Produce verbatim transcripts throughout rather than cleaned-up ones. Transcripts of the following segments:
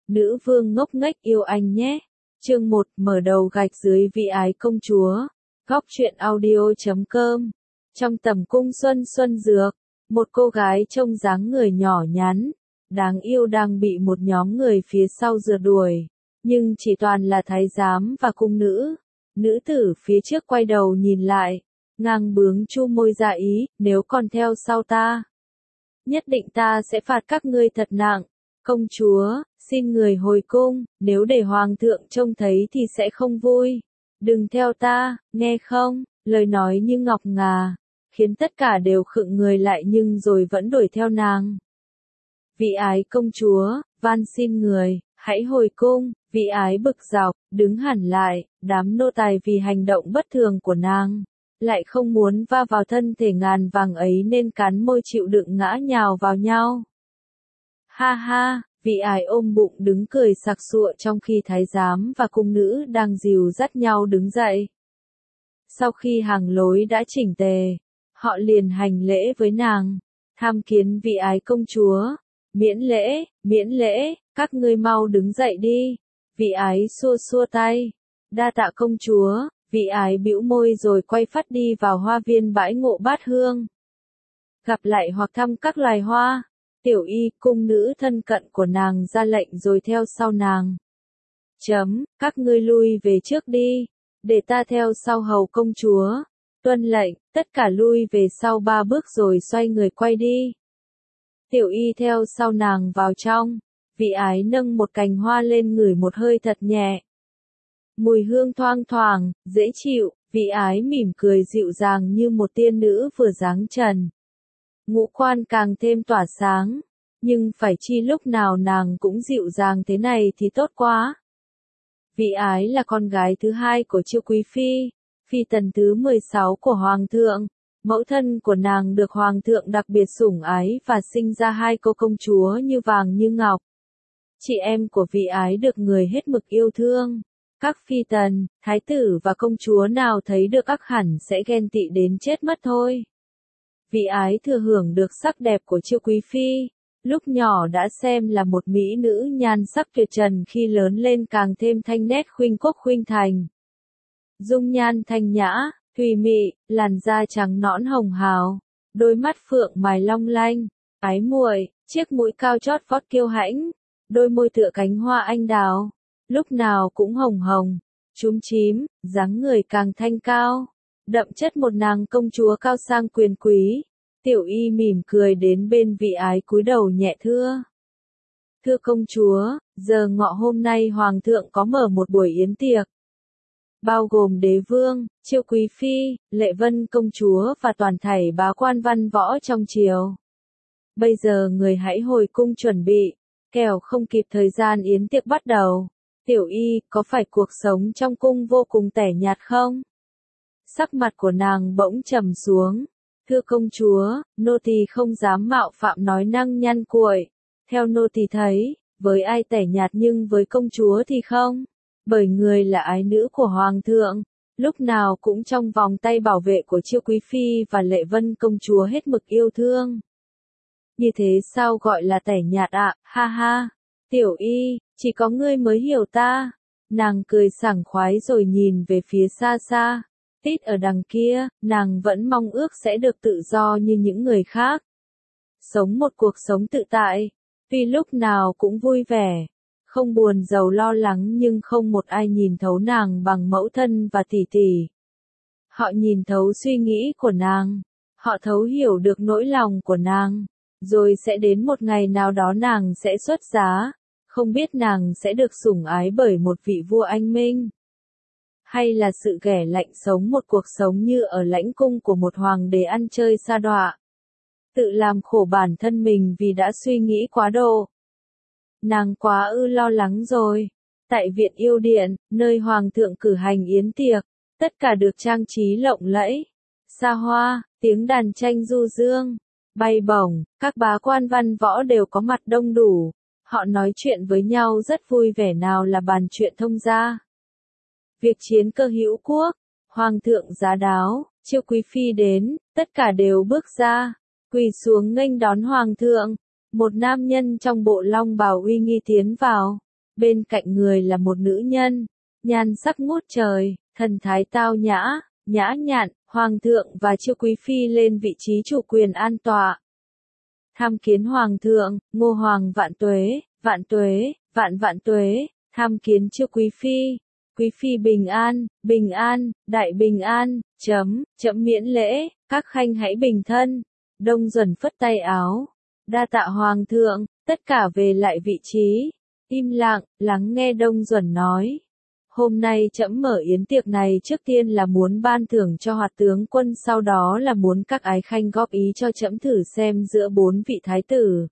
nữ vương ngốc nghếch yêu anh nhé. Chương một, mở đầu gạch dưới vị ái công chúa. Góc truyện audio chấm com. Trong tầm cung Xuân Xuân Dược, một cô gái trông dáng người nhỏ nhắn, đáng yêu đang bị một nhóm người phía sau rượt đuổi, nhưng chỉ toàn là thái giám và cung nữ. Nữ tử phía trước quay đầu nhìn lại, ngang bướng chu môi ra ý, nếu còn theo sau ta, nhất định ta sẽ phạt các ngươi thật nặng. Công chúa, xin người hồi cung, nếu để hoàng thượng trông thấy thì sẽ không vui. Đừng theo ta, nghe không? Lời nói như ngọc ngà, khiến tất cả đều khựng người lại nhưng rồi vẫn đuổi theo nàng. Vị ái công chúa, van xin người, hãy hồi cung. Vị ái bực dọc, đứng hẳn lại, đám nô tài vì hành động bất thường của nàng, lại không muốn va vào thân thể ngàn vàng ấy nên cắn môi chịu đựng ngã nhào vào nhau. Ha ha, vị ái ôm bụng đứng cười sặc sụa trong khi thái giám và cung nữ đang dìu dắt nhau đứng dậy. Sau khi hàng lối đã chỉnh tề, họ liền hành lễ với nàng, tham kiến vị ái công chúa. Miễn lễ, miễn lễ, các ngươi mau đứng dậy đi. Vị ái xua xua tay. Đa tạ công chúa. Vị ái bĩu môi rồi quay phát đi vào hoa viên bãi ngộ bát hương. Gặp lại hoặc thăm các loài hoa. Tiểu y, cung nữ thân cận của nàng ra lệnh rồi theo sau nàng. Chấm, các ngươi lui về trước đi, để ta theo sau hầu công chúa. Tuân lệnh, tất cả lui về sau ba bước rồi xoay người quay đi. Tiểu y theo sau nàng vào trong, vị ái nâng một cành hoa lên ngửi một hơi thật nhẹ. Mùi hương thoang thoảng, dễ chịu, vị ái mỉm cười dịu dàng như một tiên nữ vừa dáng trần. Ngũ quan càng thêm tỏa sáng, nhưng phải chi lúc nào nàng cũng dịu dàng thế này thì tốt quá. Vị ái là con gái thứ hai của Chiêu Quý Phi, phi tần thứ mười sáu của Hoàng thượng. Mẫu thân của nàng được Hoàng thượng đặc biệt sủng ái và sinh ra hai cô công chúa như vàng như ngọc. Chị em của vị ái được người hết mực yêu thương. Các phi tần, thái tử và công chúa nào thấy được ắt hẳn sẽ ghen tị đến chết mất thôi. Vị ái thừa hưởng được sắc đẹp của Chiêu Quý Phi, lúc nhỏ đã xem là một mỹ nữ nhan sắc tuyệt trần, khi lớn lên càng thêm thanh nét khuynh quốc khuynh thành. Dung nhan thanh nhã, thùy mị, làn da trắng nõn hồng hào, đôi mắt phượng mài long lanh, ái muội, chiếc mũi cao chót vót kiêu hãnh, đôi môi tựa cánh hoa anh đào, lúc nào cũng hồng hồng, chúm chím, dáng người càng thanh cao, đậm chất một nàng công chúa cao sang quyền quý. Tiểu y mỉm cười đến bên vị ái cúi đầu nhẹ thưa. Thưa công chúa, giờ ngọ hôm nay hoàng thượng có mở một buổi yến tiệc, bao gồm đế vương, Chiêu Quý Phi, Lệ Vân công chúa và toàn thảy bá quan văn võ trong triều. Bây giờ người hãy hồi cung chuẩn bị, kẻo không kịp thời gian yến tiệc bắt đầu. Tiểu y, có phải cuộc sống trong cung vô cùng tẻ nhạt không? Sắc mặt của nàng bỗng trầm xuống. Thưa công chúa, nô tỳ không dám mạo phạm nói năng nhăn cuội. Theo nô tỳ thấy, với ai tẻ nhạt nhưng với công chúa thì không. Bởi người là ái nữ của hoàng thượng, lúc nào cũng trong vòng tay bảo vệ của Chiêu Quý Phi và Lệ Vân công chúa hết mực yêu thương. Như thế sao gọi là tẻ nhạt ạ? À? Ha ha. Tiểu y, chỉ có ngươi mới hiểu ta. Nàng cười sảng khoái rồi nhìn về phía xa xa. Tít ở đằng kia, nàng vẫn mong ước sẽ được tự do như những người khác. Sống một cuộc sống tự tại, tuy lúc nào cũng vui vẻ, không buồn giàu lo lắng, nhưng không một ai nhìn thấu nàng bằng mẫu thân và tỷ tỷ. Họ nhìn thấu suy nghĩ của nàng, họ thấu hiểu được nỗi lòng của nàng, rồi sẽ đến một ngày nào đó nàng sẽ xuất giá, không biết nàng sẽ được sủng ái bởi một vị vua anh minh, hay là sự ghẻ lạnh sống một cuộc sống như ở lãnh cung của một hoàng đế ăn chơi sa đọa, tự làm khổ bản thân mình vì đã suy nghĩ quá độ. Nàng quá ư lo lắng rồi. Tại viện yêu điện, nơi hoàng thượng cử hành yến tiệc, tất cả được trang trí lộng lẫy, xa hoa, tiếng đàn tranh du dương, bay bổng, các bá quan văn võ đều có mặt đông đủ. Họ nói chuyện với nhau rất vui vẻ, nào là bàn chuyện thông gia. Việc chiến cơ hữu quốc, hoàng thượng giá đáo, Chiêu Quý Phi đến, tất cả đều bước ra, quỳ xuống nghênh đón hoàng thượng. Một nam nhân trong bộ long bào uy nghi tiến vào, bên cạnh người là một nữ nhân, nhan sắc ngút trời, thần thái tao nhã, nhã nhặn, hoàng thượng và Chiêu quý phi lên vị trí chủ quyền an tọa. Tham kiến hoàng thượng, Ngô hoàng vạn tuế, vạn tuế, vạn vạn tuế, tham kiến Chiêu quý phi. Quý phi bình an, bình an, đại bình an, chấm, chấm miễn lễ, các khanh hãy bình thân. Đông Duẩn phất tay áo. Đa tạ hoàng thượng, tất cả về lại vị trí. Im lặng, lắng nghe Đông Duẩn nói. Hôm nay trẫm mở yến tiệc này trước tiên là muốn ban thưởng cho Hoạt tướng quân, sau đó là muốn các ái khanh góp ý cho trẫm thử xem giữa bốn vị thái tử.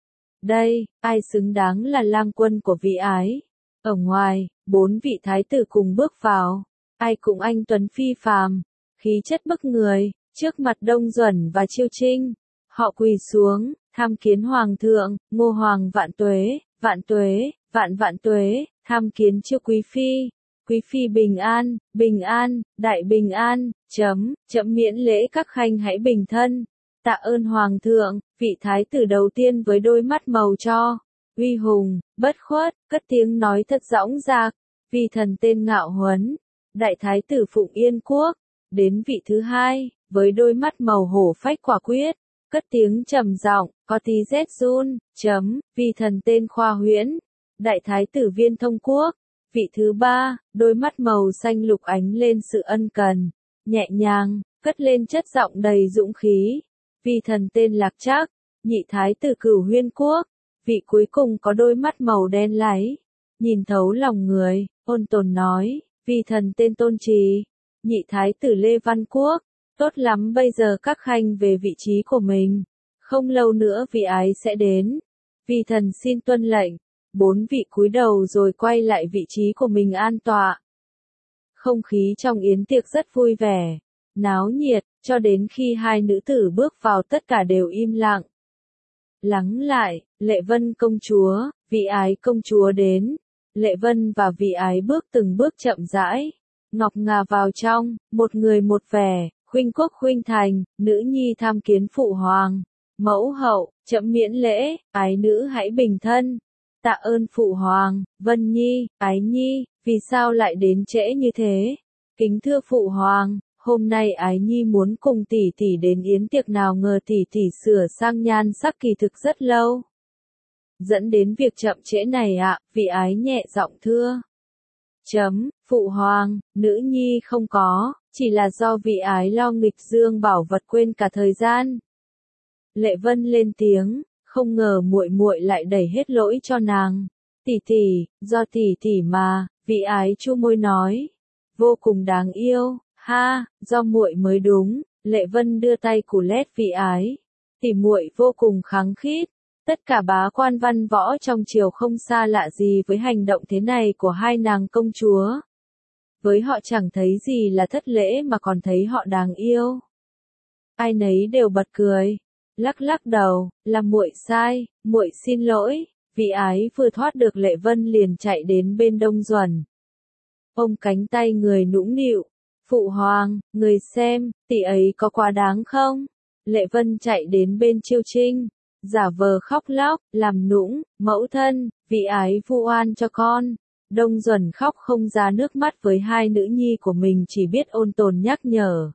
Đây, ai xứng đáng là lang quân của vị ái? Ở ngoài, bốn vị thái tử cùng bước vào, ai cũng anh tuấn phi phàm, khí chất bức người, trước mặt Đông Duẩn và Chiêu Trinh. Họ quỳ xuống, tham kiến hoàng thượng, Ngô hoàng vạn tuế, vạn tuế, vạn vạn tuế, tham kiến Chiêu quý phi. Quý phi bình an, bình an, đại bình an, chấm, chấm miễn lễ, các khanh hãy bình thân. Tạ ơn hoàng thượng. Vị thái tử đầu tiên với đôi mắt màu cho, uy hùng, bất khuất, cất tiếng nói thật dõng dạc, vì thần tên Ngạo Huấn, đại thái tử Phụng Yên Quốc. Đến vị thứ hai, với đôi mắt màu hổ phách quả quyết, cất tiếng trầm giọng, có tí rét run, chấm, vì thần tên Khoa Huyễn, đại thái tử Viên Thông Quốc. Vị thứ ba, đôi mắt màu xanh lục ánh lên sự ân cần, nhẹ nhàng, cất lên chất giọng đầy dũng khí. Vì thần tên Lạc Trác, nhị thái tử Cửu Huyên Quốc. Vị cuối cùng có đôi mắt màu đen láy, nhìn thấu lòng người, ôn tồn nói, vì thần tên Tôn Trì, nhị thái tử Lê Văn Quốc. Tốt lắm, bây giờ các khanh về vị trí của mình, không lâu nữa vị ái sẽ đến. Vì thần xin tuân lệnh. Bốn vị cúi đầu rồi quay lại vị trí của mình an tọa. Không khí trong yến tiệc rất vui vẻ, náo nhiệt, cho đến khi hai nữ tử bước vào tất cả đều im lặng. Lắng lại, Lệ Vân công chúa, Vị Ái công chúa đến. Lệ Vân và Vị Ái bước từng bước chậm rãi, ngọc ngà vào trong, một người một vẻ, khuynh quốc khuynh thành, nữ nhi tham kiến phụ hoàng. Mẫu hậu, chậm miễn lễ, ái nữ hãy bình thân. Tạ ơn phụ hoàng. Vân nhi, Ái nhi, vì sao lại đến trễ như thế? Kính thưa phụ hoàng, hôm nay Ái nhi muốn cùng tỷ tỷ đến yến tiệc, nào ngờ tỷ tỷ sửa sang nhan sắc kỳ thực rất lâu, dẫn đến việc chậm trễ này ạ. Vị Ái nhẹ giọng thưa. Chấm, phụ hoàng, nữ nhi không có, chỉ là do Vị Ái lo nghịch dương bảo vật quên cả thời gian. Lệ Vân lên tiếng, không ngờ muội muội lại đẩy hết lỗi cho nàng. Tỷ tỷ, do tỷ tỷ mà. Vị Ái chu môi nói, vô cùng đáng yêu. Ha, do muội mới đúng. Lệ Vân đưa tay cù lét Vị Ái. Tỷ muội vô cùng kháng khít. Tất cả bá quan văn võ trong triều không xa lạ gì với hành động thế này của hai nàng công chúa. Với họ chẳng thấy gì là thất lễ mà còn thấy họ đáng yêu. Ai nấy đều bật cười, lắc lắc đầu, là muội sai, muội xin lỗi. Vị Ái vừa thoát được Lệ Vân liền chạy đến bên Đông Duẩn, ôm cánh tay người nũng nịu. Phụ hoàng, người xem, tỷ ấy có quá đáng không? Lệ Vân chạy đến bên Chiêu Trinh, giả vờ khóc lóc, làm nũng, mẫu thân, Vị Ái vu oan cho con. Đông Duẩn khóc không ra nước mắt với hai nữ nhi của mình, chỉ biết ôn tồn nhắc nhở.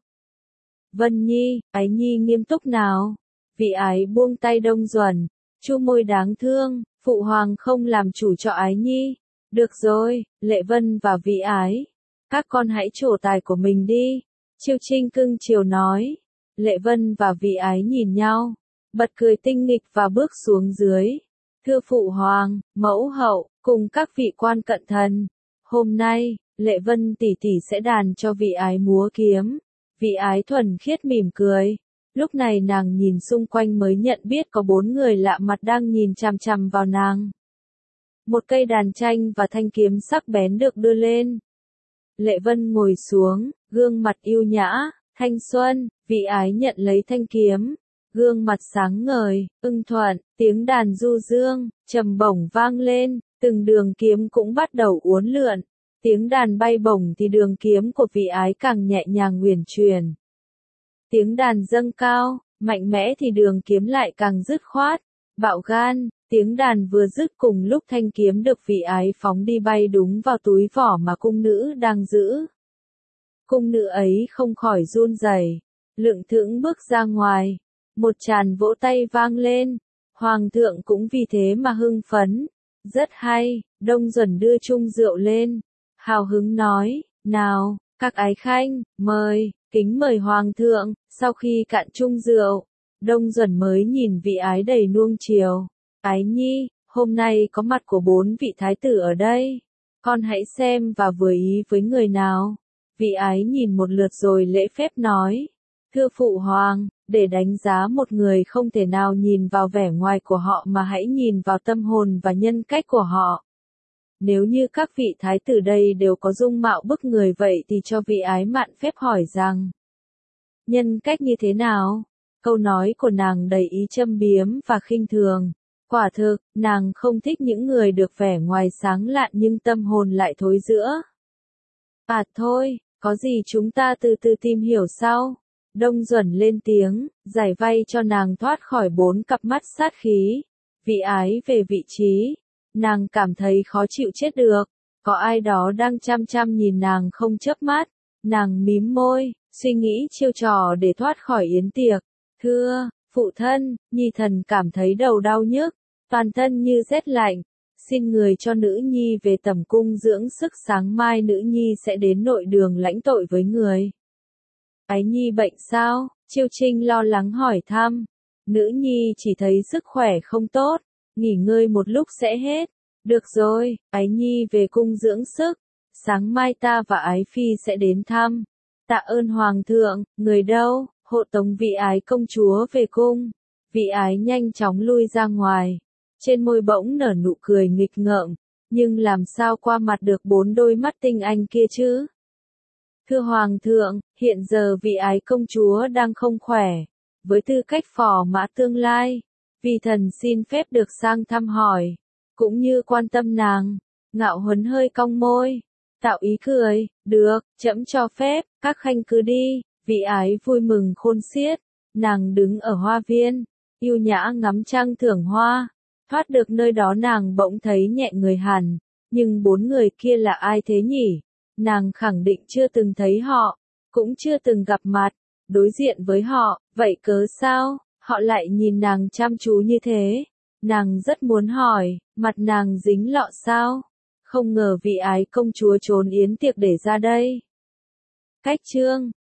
Vân nhi, Ái nhi nghiêm túc nào. Vị Ái buông tay Đông Duẩn, chu môi đáng thương, phụ hoàng không làm chủ cho Ái nhi. Được rồi, Lệ Vân và Vị Ái, các con hãy trổ tài của mình đi. Chiêu Trinh cưng chiều nói. Lệ Vân và Vị Ái nhìn nhau, bật cười tinh nghịch và bước xuống dưới. Thưa phụ hoàng, mẫu hậu, cùng các vị quan cận thần, hôm nay, Lệ Vân tỷ tỷ sẽ đàn cho Vị Ái múa kiếm. Vị Ái thuần khiết mỉm cười. Lúc này nàng nhìn xung quanh mới nhận biết có bốn người lạ mặt đang nhìn chằm chằm vào nàng. Một cây đàn tranh và thanh kiếm sắc bén được đưa lên. Lệ Vân ngồi xuống, gương mặt yêu nhã, thanh xuân. Vị Ái nhận lấy thanh kiếm, gương mặt sáng ngời, ưng thuận. Tiếng đàn du dương, trầm bổng vang lên, từng đường kiếm cũng bắt đầu uốn lượn. Tiếng đàn bay bổng thì đường kiếm của Vị Ái càng nhẹ nhàng uyển chuyển. Tiếng đàn dâng cao, mạnh mẽ thì đường kiếm lại càng dứt khoát. Bạo gan, tiếng đàn vừa dứt cùng lúc thanh kiếm được vị ái phóng đi bay đúng vào túi vỏ mà cung nữ đang giữ. Cung nữ ấy không khỏi run rẩy, lững thững bước ra ngoài, một tràng vỗ tay vang lên, hoàng thượng cũng vì thế mà hưng phấn, rất hay, Đông Duẩn đưa chung rượu lên, hào hứng nói, nào, các ái khanh, mời, kính mời hoàng thượng, sau khi cạn chung rượu, Đông Duẩn mới nhìn vị ái đầy nuông chiều, ái nhi, hôm nay có mặt của bốn vị thái tử ở đây, con hãy xem và vừa ý với người nào. Vị ái nhìn một lượt rồi lễ phép nói, thưa phụ hoàng, để đánh giá một người không thể nào nhìn vào vẻ ngoài của họ mà hãy nhìn vào tâm hồn và nhân cách của họ. Nếu như các vị thái tử đây đều có dung mạo bức người vậy thì cho vị ái mạn phép hỏi rằng, nhân cách như thế nào? Câu nói của nàng đầy ý châm biếm và khinh thường. Quả thực, nàng không thích những người được vẻ ngoài sáng lạn nhưng tâm hồn lại thối rữa. À thôi, có gì chúng ta từ từ tìm hiểu sau. Đông Duẩn lên tiếng, giải vay cho nàng thoát khỏi bốn cặp mắt sát khí. Vị ái về vị trí, nàng cảm thấy khó chịu chết được. Có ai đó đang chăm chăm nhìn nàng không chớp mắt. Nàng mím môi, suy nghĩ chiêu trò để thoát khỏi yến tiệc. Thưa, phụ thân, nhi thần cảm thấy đầu đau nhức, toàn thân như rét lạnh. Xin người cho nữ nhi về tẩm cung dưỡng sức, sáng mai nữ nhi sẽ đến nội đường lãnh tội với người. Ái nhi bệnh sao? Chiêu Trinh lo lắng hỏi thăm. Nữ nhi chỉ thấy sức khỏe không tốt, nghỉ ngơi một lúc sẽ hết. Được rồi, ái nhi về cung dưỡng sức, sáng mai ta và ái phi sẽ đến thăm. Tạ ơn hoàng thượng, người đâu? Hộ tống vị ái công chúa về cung. Vị ái nhanh chóng lui ra ngoài. Trên môi bỗng nở nụ cười nghịch ngợm, nhưng làm sao qua mặt được bốn đôi mắt tinh anh kia chứ? Thưa hoàng thượng, hiện giờ vị ái công chúa đang không khỏe, với tư cách phò mã tương lai, vì thần xin phép được sang thăm hỏi, cũng như quan tâm nàng. Ngạo Huấn hơi cong môi, tạo ý cười, được, trẫm cho phép, các khanh cứ đi. Vị ái vui mừng khôn xiết, nàng đứng ở hoa viên, yêu nhã ngắm trăng thưởng hoa. Thoát được nơi đó nàng bỗng thấy nhẹ người hẳn, nhưng bốn người kia là ai thế nhỉ? Nàng khẳng định chưa từng thấy họ, cũng chưa từng gặp mặt, đối diện với họ, vậy cớ sao, họ lại nhìn nàng chăm chú như thế? Nàng rất muốn hỏi, mặt nàng dính lọ sao? Không ngờ vị ái công chúa trốn yến tiệc để ra đây. Cách chương